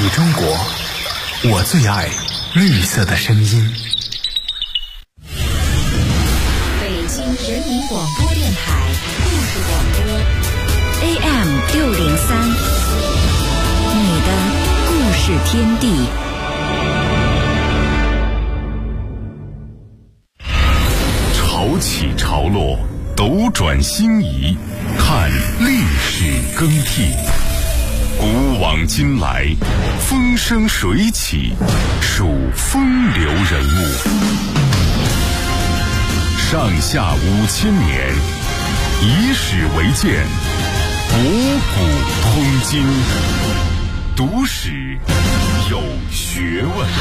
中国，我最爱绿色的声音。 北京人民广播电台故事广播 AM603，你的故事天地。 潮起潮落，斗转星移，看历史更替。古往今来，风生水起，数风流人物。上下5000年，以史为鉴，博古通今，读史有学问。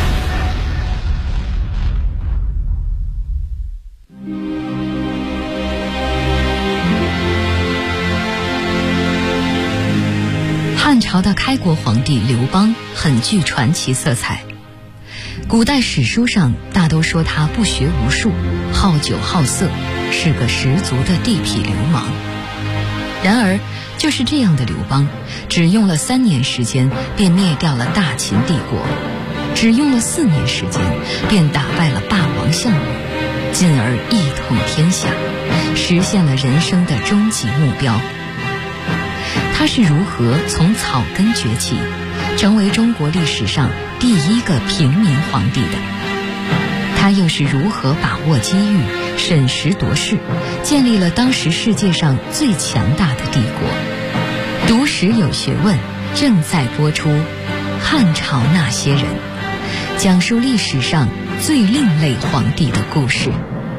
汉朝的开国皇帝刘邦很具传奇色彩，古代史书上大都说他不学无术，好酒好色，是个十足的地痞流氓。然而就是这样的刘邦，只用了3年时间便灭掉了大秦帝国，只用了4年时间便打败了霸王项羽，进而一统天下，实现了人生的终极目标。他是如何从草根崛起，成为中国历史上第一个平民皇帝的？他又是如何把握机遇，审时度势，建立了当时世界上最强大的帝国？读史有学问，正在播出《汉朝那些人》，讲述历史上最另类皇帝的故事。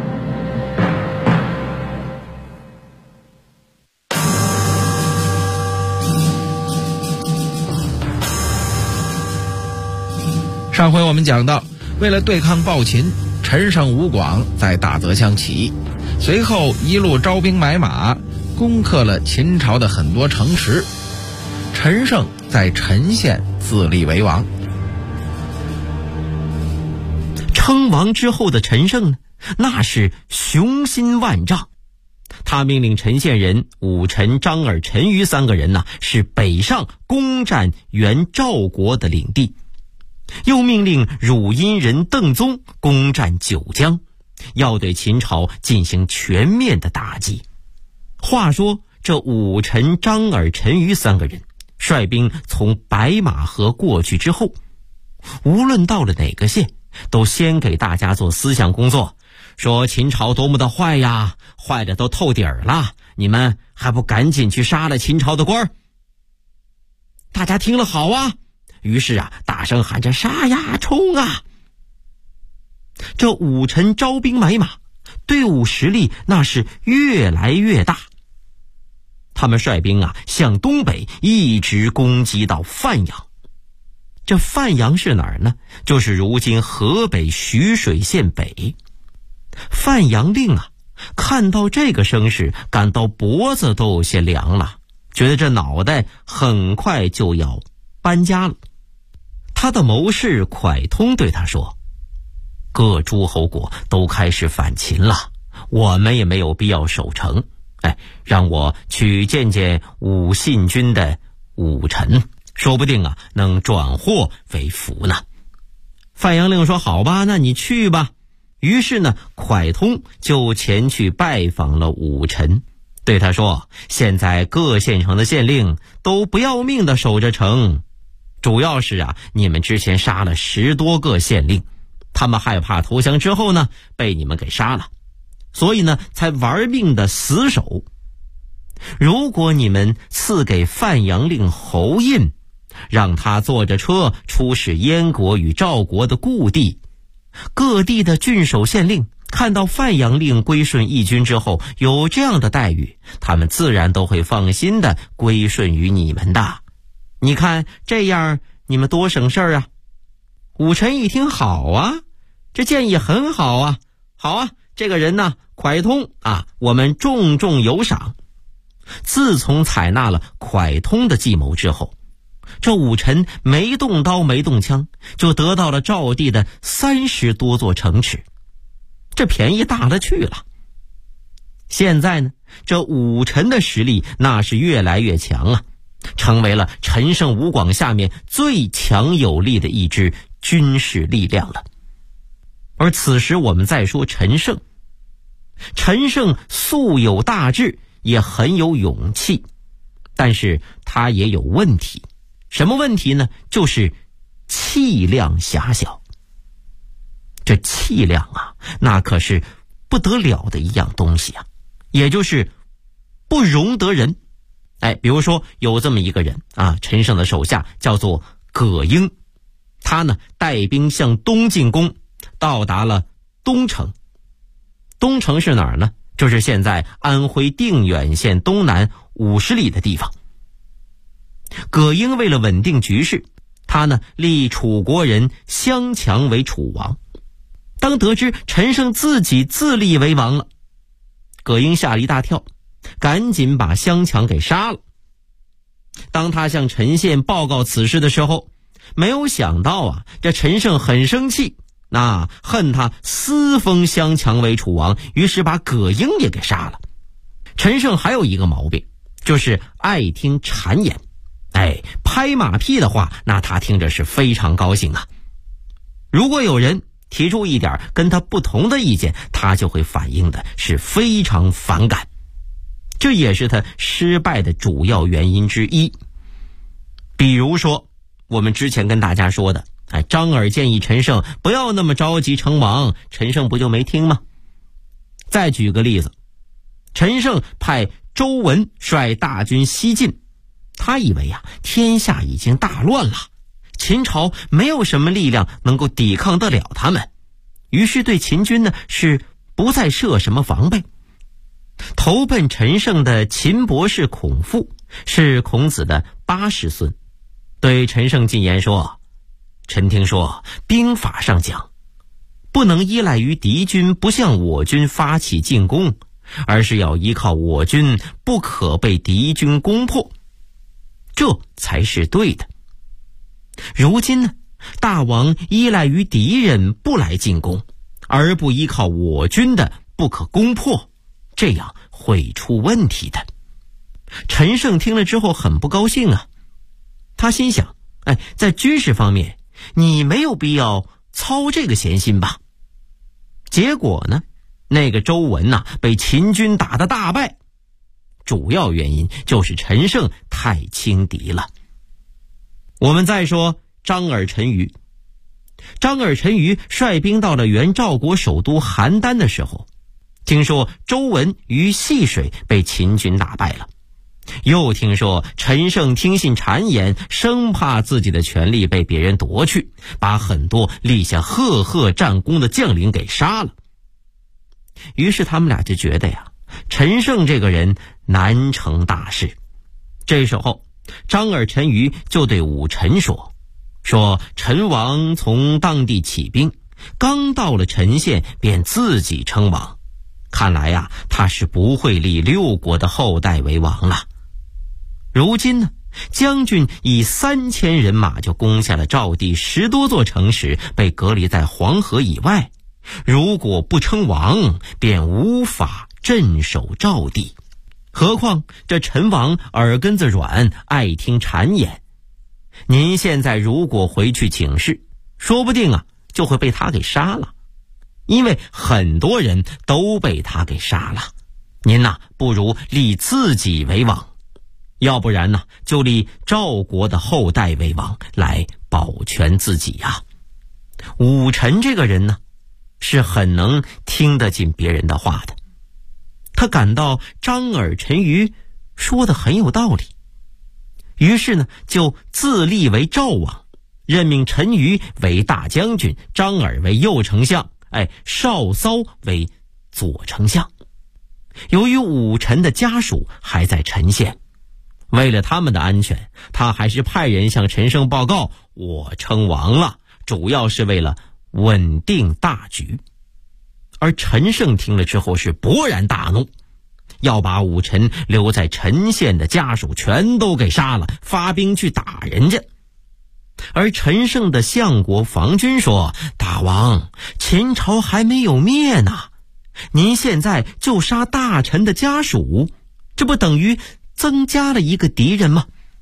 上回我们讲到，为了对抗暴秦，陈胜吴广在大泽乡起义，随后一路招兵买马，攻克了秦朝的很多城池。陈胜在陈县自立为王。 称王之后的陈胜呢，那是雄心万丈。他命令陈县人武臣、张耳、陈馀3个人呢，是北上攻占原赵国的领地。又命令汝阴人邓宗攻占九江，要对秦朝进行全面的打击。话说这武臣、张耳、陈馀3个人率兵从白马河过去之后，无论到了哪个县，都先给大家做思想工作，说秦朝多么的坏呀，坏的都透底儿了，你们还不赶紧去杀了秦朝的官儿？大家听了好啊，于是大声喊着杀呀，冲啊！这武臣招兵买马，队伍实力那是越来越大。他们率兵向东北一直攻击到范阳。这范阳是哪儿呢？就是如今河北徐水县北。范阳令看到这个声势，感到脖子都有些凉了，觉得这脑袋很快就要搬家了。他的谋士蒯通对他说，各诸侯国都开始反秦了，我们也没有必要守城，让我去见见武信君的武臣，说不定能转祸为福呢。范阳令说好吧，那你去吧。于是呢，蒯通就前去拜访了武臣，对他说，现在各县城的县令都不要命的守着城，主要是你们之前杀了10多个县令，他们害怕投降之后呢被你们给杀了，所以呢才玩命的死守。如果你们赐给范阳令侯印，让他坐着车出使燕国与赵国的故地，各地的郡守县令看到范阳令归顺义军之后有这样的待遇，他们自然都会放心的归顺于你们的。你看这样你们多省事儿啊。武臣一听，好啊，这建议很好啊，好啊，这个人呢蒯通我们重重有赏。自从采纳了蒯通的计谋之后，这武臣没动刀没动枪，就得到了赵地的30多座城池，这便宜大了去了。现在呢，这武臣的实力那是越来越强啊， 成为了陈胜吴广下面最强有力的一支军事力量了。而此时我们再说陈胜素有大志，也很有勇气，但是他也有问题。什么问题呢？就是气量狭小。这气量啊，那可是不得了的一样东西啊，也就是不容得人。比如说有这么一个人啊，陈胜的手下叫做葛英，他呢带兵向东进攻，到达了东城。东城是哪儿呢？就是现在安徽定远县东南50里的地方。葛英为了稳定局势，他呢立楚国人襄强为楚王。当得知陈胜自己自立为王了，葛英吓了一大跳，赶紧把襄强给杀了。当他向陈宪报告此事的时候，没有想到啊，这陈胜很生气，恨他私封襄强为楚王，于是把葛英也给杀了。陈胜还有一个毛病，就是爱听谗言。拍马屁的话，那他听着是非常高兴啊。如果有人提出一点跟他不同的意见，他就会反映的是非常反感，这也是他失败的主要原因之一。比如说我们之前跟大家说的，张耳建议陈胜不要那么着急称王，陈胜不就没听吗？再举个例子，陈胜派周文率大军西进，他以为天下已经大乱了，秦朝没有什么力量能够抵抗得了他们，于是对秦军呢是不再设什么防备。投奔陈胜的秦博士孔父是孔子的80孙，对陈胜进言说，臣听说兵法上讲，不能依赖于敌军不向我军发起进攻，而是要依靠我军不可被敌军攻破，这才是对的。如今呢，大王依赖于敌人不来进攻，而不依靠我军的不可攻破，这样会出问题的。陈胜听了之后很不高兴啊，他心想，在军事方面你没有必要操这个闲心吧。结果呢，那个周文被秦军打得大败，主要原因就是陈胜太轻敌了。我们再说张耳陈馀。张耳陈馀率兵到了原赵国首都邯郸的时候，听说周文于细水被秦军打败了，又听说陈胜听信谗言，生怕自己的权力被别人夺去，把很多立下赫赫战功的将领给杀了。于是他们俩就觉得陈胜这个人难成大事。这时候张耳陈馀就对武臣说陈王从当地起兵，刚到了陈县便自己称王，看来他是不会立6国的后代为王了。如今呢，将军以3000人马就攻下了赵地10多座城池，被隔离在黄河以外，如果不称王，便无法镇守赵地。何况这陈王耳根子软，爱听谗言，您现在如果回去请示，说不定就会被他给杀了，因为很多人都被他给杀了。您不如立自己为王，要不然就立赵国的后代为王，来保全自己呀。武臣这个人呢，是很能听得进别人的话的，他感到张耳陈馀说的很有道理，于是呢就自立为赵王，任命陈馀为大将军，张耳为右丞相，少骚为左丞相。由于武臣的家属还在陈县，为了他们的安全，他还是派人向陈胜报告，我称王了，主要是为了稳定大局。而陈胜听了之后是勃然大怒，要把武臣留在陈县的家属全都给杀了，发兵去打人家。而陈胜的相国房君说，大王，秦朝还没有灭呢，您现在就杀大臣的家属，这不等于增加了一个敌人吗？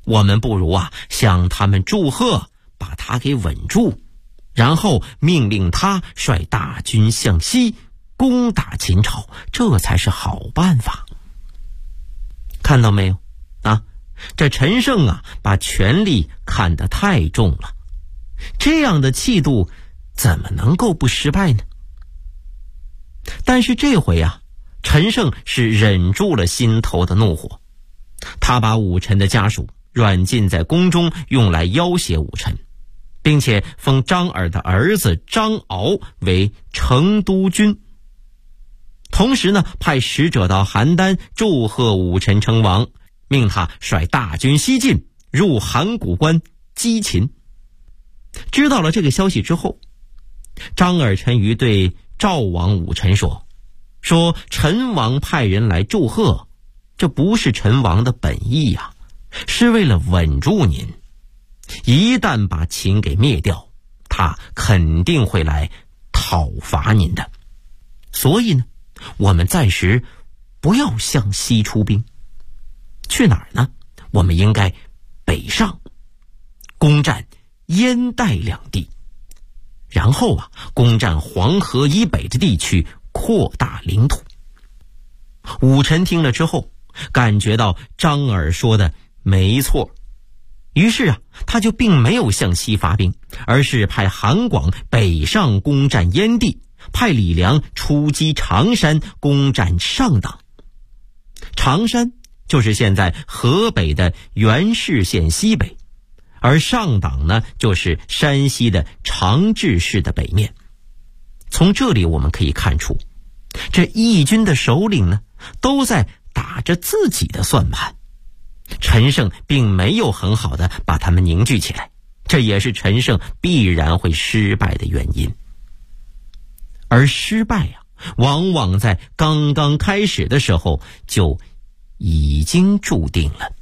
我们不如向他们祝贺，把他给稳住，然后命令他率大军向西攻打秦朝，这才是好办法。看到没有这陈胜把权力看得太重了，这样的气度怎么能够不失败呢？但是这回陈胜是忍住了心头的怒火，他把武臣的家属软禁在宫中，用来要挟武臣，并且封张耳的儿子张敖为成都君。同时呢，派使者到邯郸祝贺武臣称王，命他率大军西进，入函谷关击秦。知道了这个消息之后，张耳陈馀对赵王武臣说陈王派人来祝贺，这不是陈王的本意是为了稳住您。一旦把秦给灭掉，他肯定会来讨伐您的。所以呢，我们暂时不要向西出兵。去哪儿呢？我们应该北上，攻占燕代两地，然后攻占黄河以北的地区，扩大领土。武臣听了之后，感觉到张耳说的没错，于是他就并没有向西发兵，而是派韩广北上攻占燕地，派李良出击常山攻占上党。常山就是现在河北的原氏县西北，而上党呢，就是山西的长治市的北面。从这里我们可以看出，这义军的首领呢，都在打着自己的算盘。陈胜并没有很好的把他们凝聚起来，这也是陈胜必然会失败的原因。而失败往往在刚刚开始的时候就已经注定了。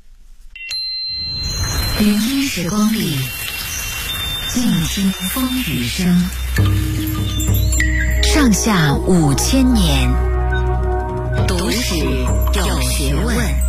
聆听时光里，静听风雨声。上下5000年，读史有学问。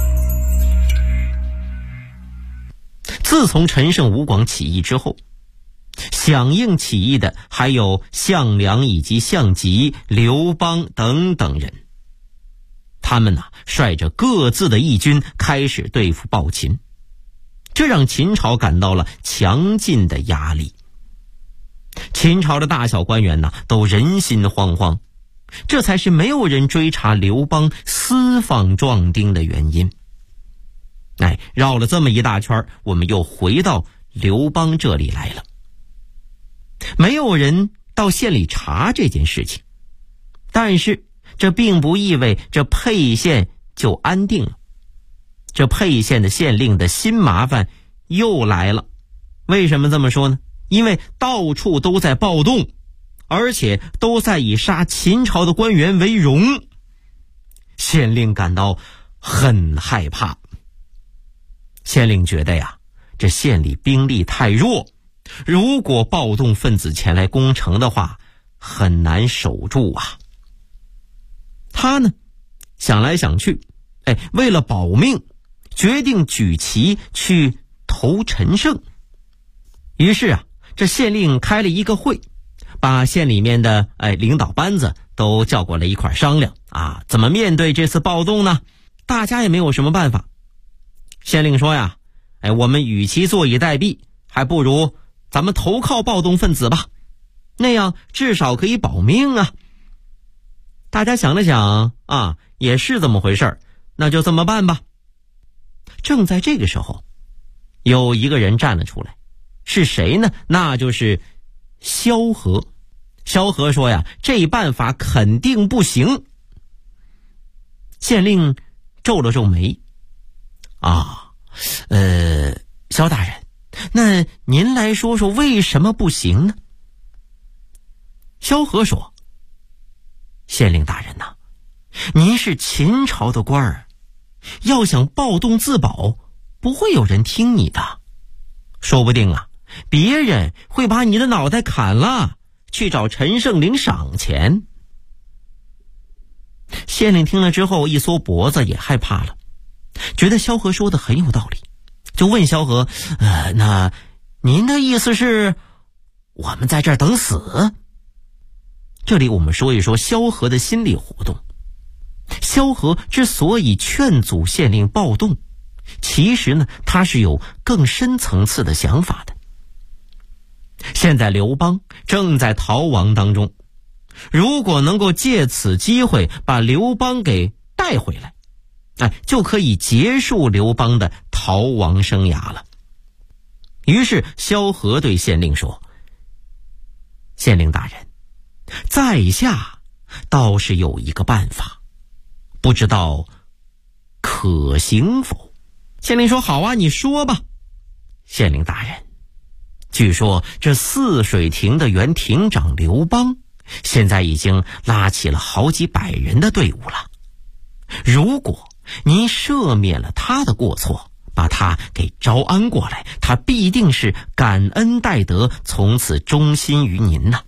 自从陈胜吴广起义之后，响应起义的还有项梁以及项籍、刘邦等等人。他们率着各自的义军开始对付暴秦，这让秦朝感到了强劲的压力。秦朝的大小官员都人心惶惶，这才是没有人追查刘邦私放壮丁的原因。绕了这么一大圈，我们又回到刘邦这里来了。没有人到县里查这件事情，但是这并不意味着沛县就安定了。这沛县的县令的新麻烦又来了。为什么这么说呢？因为到处都在暴动，而且都在以杀秦朝的官员为荣。县令感到很害怕。县令觉得这县里兵力太弱，如果暴动分子前来攻城的话，很难守住他呢，想来想去，为了保命，决定举旗去投陈胜。于是这县令开了一个会，把县里面的领导班子都叫过来一块商量怎么面对这次暴动呢？大家也没有什么办法。县令说我们与其坐以待毙，还不如咱们投靠暴动分子吧，那样至少可以保命大家想了想也是这么回事儿，那就这么办吧。正在这个时候，有一个人站了出来，是谁呢？那就是萧何。萧何说这办法肯定不行。县令皱了皱眉，萧大人，那您来说说为什么不行呢？萧何说，县令大人您是秦朝的官儿，要想暴动自保，不会有人听你的，说不定别人会把你的脑袋砍了，去找陈胜领赏钱。县令听了之后一缩脖子，也害怕了，觉得萧何说的很有道理， 就问萧何，那您的意思是我们在这儿等死？这里我们说一说萧何的心理活动。萧何之所以劝阻县令暴动，其实呢，他是有更深层次的想法的。现在刘邦正在逃亡当中，如果能够借此机会把刘邦给带回来，就可以结束刘邦的逃亡生涯了。于是萧何对县令说，县令大人，在下倒是有一个办法，不知道可行否？县令说，好啊，你说吧。县令大人，据说这泗水亭的原亭长刘邦现在已经拉起了好几百人的队伍了。如果您赦免了他的过错，把他给招安过来，他必定是感恩戴德，从此忠心于您呐。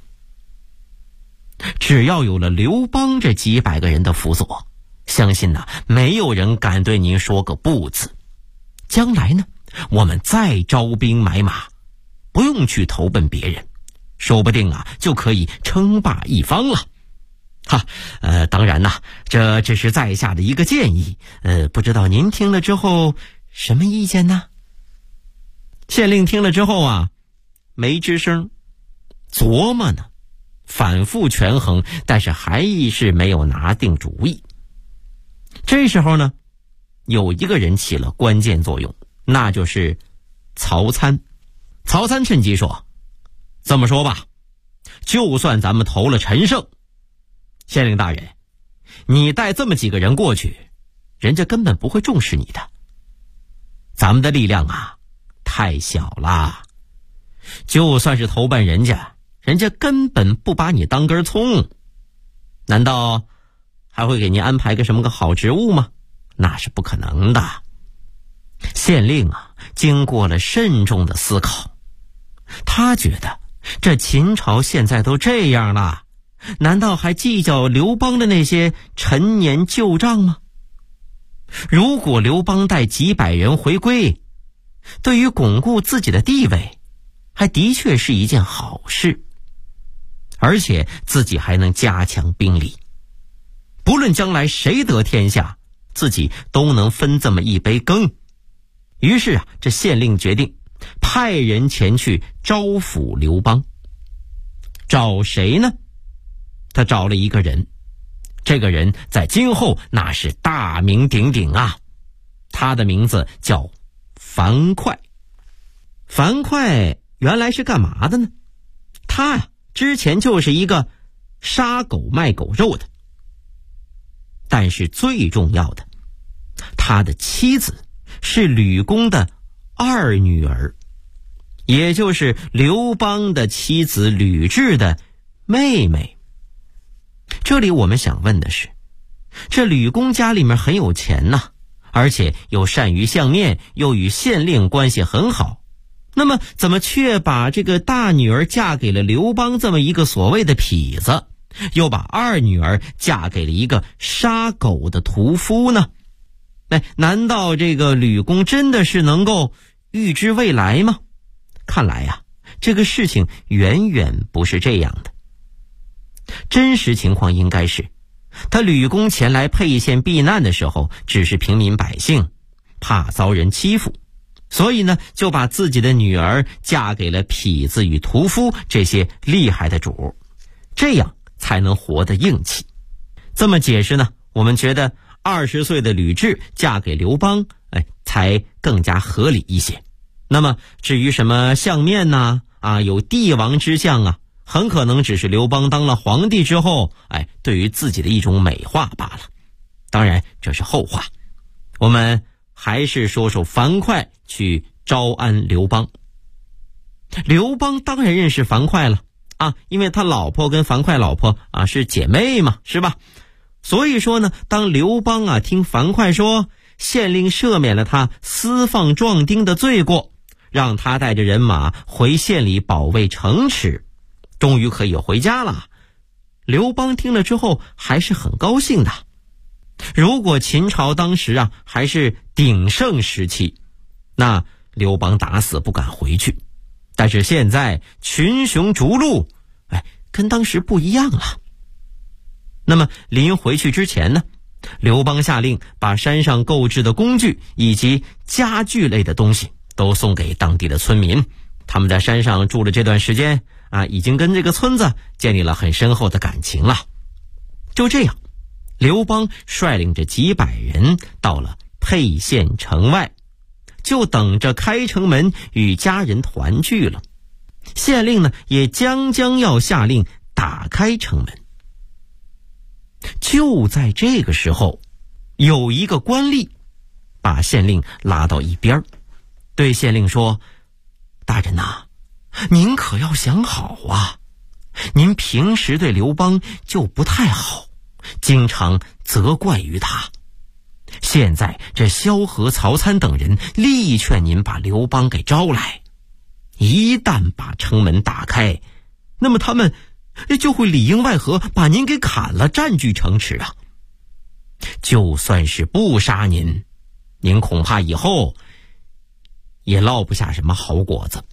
只要有了刘邦这几百个人的辅佐，相信没有人敢对您说个不字。将来呢，我们再招兵买马，不用去投奔别人，说不定就可以称霸一方了。当然这只是在下的一个建议，不知道您听了之后什么意见呢？县令听了之后没吱声，琢磨呢，反复权衡，但是还是没有拿定主意。这时候呢，有一个人起了关键作用，那就是曹参。曹参趁机说，这么说吧，就算咱们投了陈胜，县令大人，你带这么几个人过去，人家根本不会重视你的。咱们的力量太小了，就算是投奔人家，人家根本不把你当根葱。难道还会给你安排个什么个好职务吗？那是不可能的。县令经过了慎重的思考，他觉得这秦朝现在都这样了，难道还计较刘邦的那些陈年旧账吗？如果刘邦带几百人回归，对于巩固自己的地位还的确是一件好事，而且自己还能加强兵力，不论将来谁得天下，自己都能分这么一杯羹。于是这县令决定派人前去招抚刘邦。找谁呢？他找了一个人，这个人在今后那是大名鼎鼎他的名字叫樊哙。樊哙原来是干嘛的呢？他之前就是一个杀狗卖狗肉的。但是最重要的，他的妻子是吕公的二女儿，也就是刘邦的妻子吕雉的妹妹。这里我们想问的是，这吕公家里面很有钱而且又善于相面，又与县令关系很好，那么怎么却把这个大女儿嫁给了刘邦这么一个所谓的痞子，又把二女儿嫁给了一个杀狗的屠夫呢？难道这个吕公真的是能够预知未来吗？看来这个事情远远不是这样的。真实情况应该是，他吕公前来沛县避难的时候，只是平民百姓，怕遭人欺负，所以呢，就把自己的女儿嫁给了痞子与屠夫这些厉害的主，这样才能活得硬气。这么解释呢，我们觉得20岁的吕雉嫁给刘邦，才更加合理一些。那么至于什么相面有帝王之相很可能只是刘邦当了皇帝之后，对于自己的一种美化罢了。当然这是后话，我们还是说说樊哙去招安刘邦。刘邦当然认识樊哙了因为他老婆跟樊哙老婆是姐妹嘛，是吧？所以说呢，当刘邦听樊哙说县令赦免了他私放壮丁的罪过，让他带着人马回县里保卫城池，终于可以回家了。刘邦听了之后还是很高兴的。如果秦朝当时还是鼎盛时期，那刘邦打死不敢回去。但是现在群雄逐鹿，跟当时不一样了。那么临回去之前呢，刘邦下令把山上购置的工具以及家具类的东西都送给当地的村民。他们在山上住了这段时间已经跟这个村子建立了很深厚的感情了。就这样，刘邦率领着几百人到了沛县城外，就等着开城门与家人团聚了。县令呢也将要下令打开城门。就在这个时候，有一个官吏把县令拉到一边，对县令说：大人呐，您可要想好啊，您平时对刘邦就不太好，经常责怪于他。现在这萧何、曹参等人力劝您把刘邦给招来，一旦把城门打开，那么他们就会里应外合把您给砍了，占据城池啊。就算是不杀您，您恐怕以后也落不下什么好果子。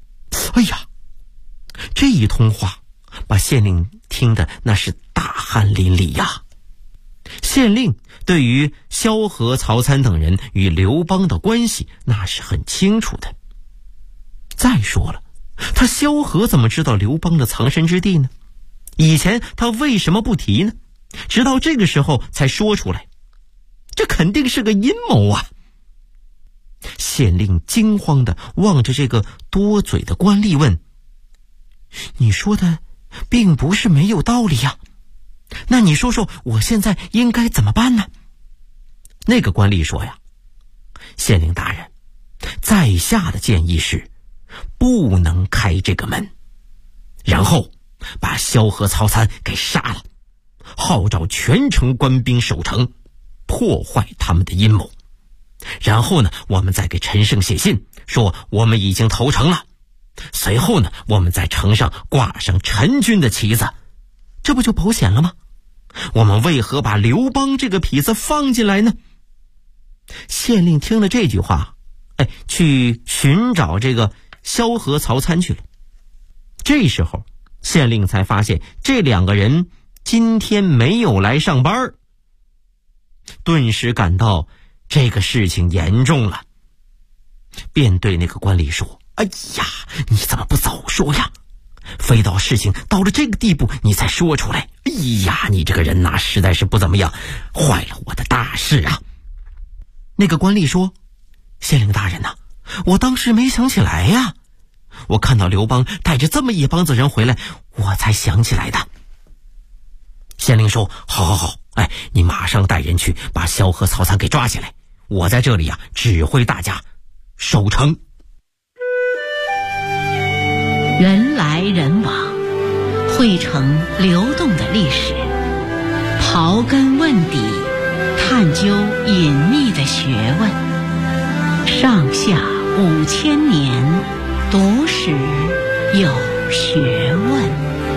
这一通话把县令听得那是大汗淋漓呀。县令对于萧何、曹参等人与刘邦的关系那是很清楚的。再说了，他萧何怎么知道刘邦的藏身之地呢？以前他为什么不提呢？直到这个时候才说出来，这肯定是个阴谋啊！县令惊慌地望着这个多嘴的官吏问：你说的并不是没有道理呀，那你说说我现在应该怎么办呢？那个官吏说呀：县令大人，在下的建议是不能开这个门，然后把萧何、曹参给杀了，号召全城官兵守城，破坏他们的阴谋。然后呢，我们再给陈胜写信说我们已经投诚了，随后呢，我们在城上挂上陈军的旗子，这不就保险了吗？我们为何把刘邦这个痞子放进来呢？县令听了这句话，去寻找这个萧何、曹参去了。这时候县令才发现这两个人今天没有来上班，顿时感到这个事情严重了，便对那个官吏说：你怎么不早说呀？非到事情到了这个地步你才说出来，你这个人呐，实在是不怎么样，坏了我的大事啊。那个官吏说：县令大人呐，我当时没想起来呀，我看到刘邦带着这么一帮子人回来，我才想起来的。县令说：好，你马上带人去把萧何、曹参给抓起来，我在这里指挥大家守城。 人来人往，汇成流动的历史，刨根问底，探究隐秘的学问。上下5000年，读史有学问。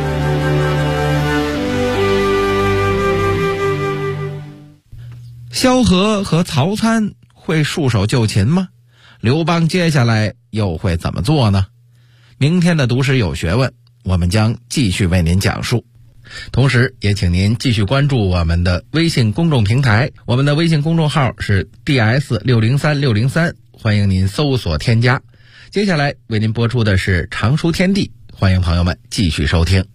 萧何和曹参会束手就擒吗？刘邦接下来又会怎么做呢？明天的读史有学问，我们将继续为您讲述。同时也请您继续关注我们的微信公众平台，我们的微信公众号是 DS603603，欢迎您搜索添加。接下来为您播出的是常书天地，欢迎朋友们继续收听。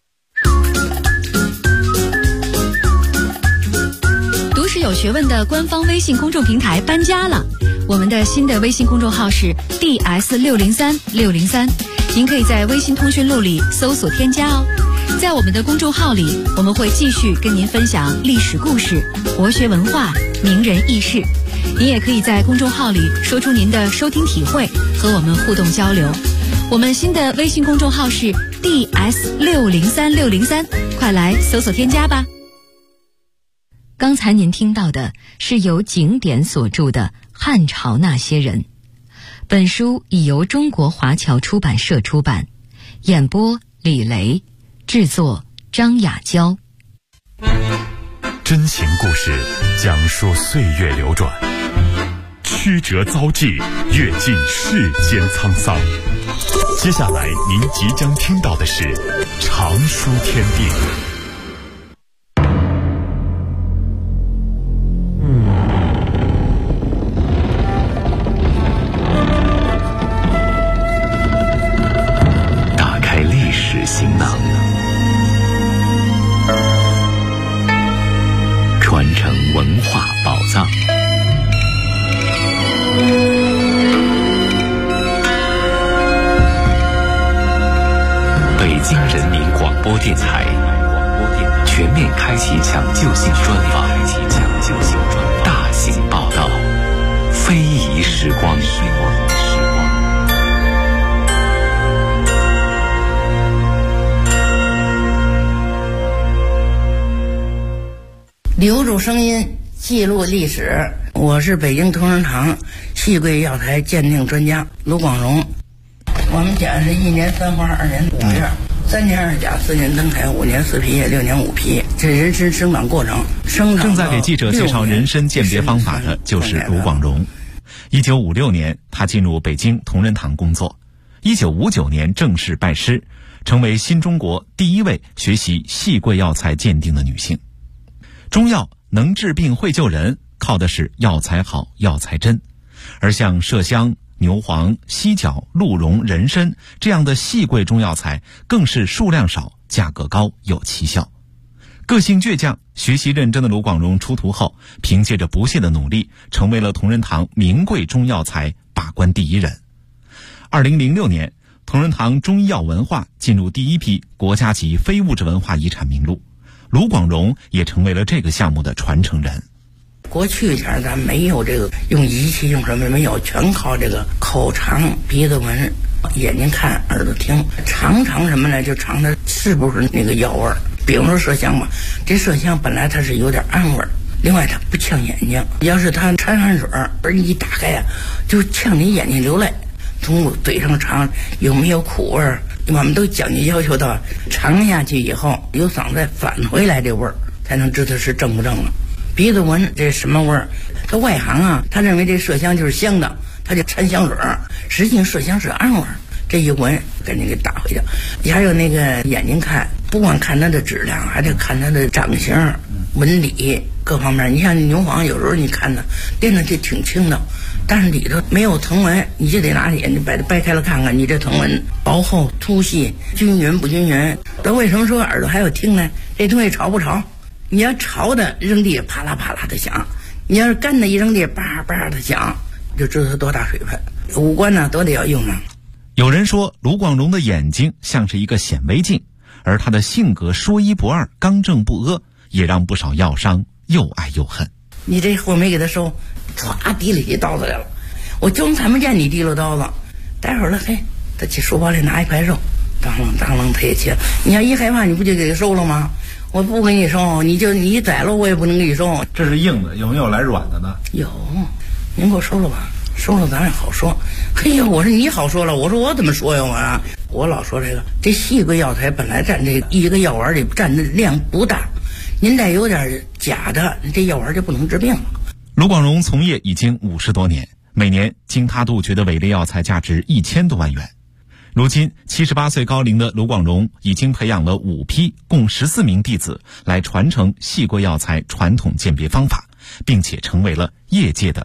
读史有学问的官方微信公众平台搬家了，我们的新的微信公众号是 DS603603，您可以在微信通讯录里搜索添加哦。在我们的公众号里，我们会继续跟您分享历史故事、国学文化、名人轶事。您也可以在公众号里说出您的收听体会，和我们互动交流。我们新的微信公众号是 DS603603，快来搜索添加吧。刚才您听到的是由景典所著的《汉朝那些人》，本书已由中国华侨出版社出版，演播李雷，制作张雅娇。 真情故事，讲述岁月流转， 曲折遭际，阅尽世间沧桑。接下来您即将听到的是常书天地。 打开历史行囊，传承文化宝藏。北京人民广播电台全面开启抢救性专访，大型报道，非遗时光。 留住声音，记录历史。我是北京同仁堂戏桂药材鉴定专家卢广荣。我们讲是1年3花，2年5叶，3年2甲，4年登台，5年4皮叶，6年5皮，这人参生长过程。 正在给记者介绍人参鉴别方法的就是卢广荣。1956年，他进入北京同仁堂工作。1959年正式拜师，成为新中国第一位学习戏桂药材鉴定的女性。中药能治病会救人，靠的是药材好、药材真。而像麝香、牛黄、犀角、鹿茸、人参这样的细桂中药材，更是数量少、价格高、有奇效。个性倔强、学习认真的卢广荣出徒后，凭借着不懈的努力，成为了同仁堂名贵中药材把关第一人。2006年，同仁堂中医药文化进入第一批国家级非物质文化遗产名录，卢广荣也成为了这个项目的传承人。 过去前咱没有这个用仪器用什么没有，全靠这个口尝、鼻子闻、眼睛看、耳朵听，尝什么呢？就尝它是不是那个药味儿。比如说麝香吧，这麝香本来它是有点暗味儿，另外它不呛眼睛，要是它掺汗水而你一打开呀，就呛你眼睛流泪。从嘴上尝有没有苦味儿，我们都讲究要求到尝下去以后由嗓子返回来这味儿，才能知道是正不正了。鼻子闻这什么味儿？他外行啊，他认为这麝香就是香的，他就掺香水儿，实际麝香是暗味儿。这一闻赶紧给打回去。还有那个眼睛看，不光看它的质量，还得看它的长形、纹理各方面。你像牛黄，有时候你看它练的就挺轻的，但是里头没有藤纹，你就得拿眼睛把它掰开了看看，你这藤纹薄厚、粗细、均匀不均匀。那为什么说耳朵还要听呢？这东西潮不潮？你要潮的扔地啪啦啪啦的响，你要是干的一扔地叭叭的响，就知道它多大水分。五官呢都得要用上。 有人说卢广荣的眼睛像是一个显微镜，而他的性格说一不二、刚正不阿，也让不少药商又爱又恨。 你这货没给他收，唰提了起刀子来了，我就看不见你提了刀子。待会儿了，嘿，他去书包里拿一块肉，当啷当啷他也切。你要一害怕，你不就给他收了吗？我不给你收，你宰了我也不能给你收。 这是硬的，有没有来软的呢？ 有，您给我收了吧，收了咱也好说。嘿呀，我说你好说了，我说我怎么说呀我老说这细桂药材本来占这一个药丸里占的量不大，您再有点假的，这药丸就不能治病了。 卢广荣从业已经50多年，每年经他杜绝的伪劣药材价值1000多万元。如今78岁高龄的卢广荣已经培养了5批共14名弟子来传承细桂药材传统鉴别方法，并且成为了业界的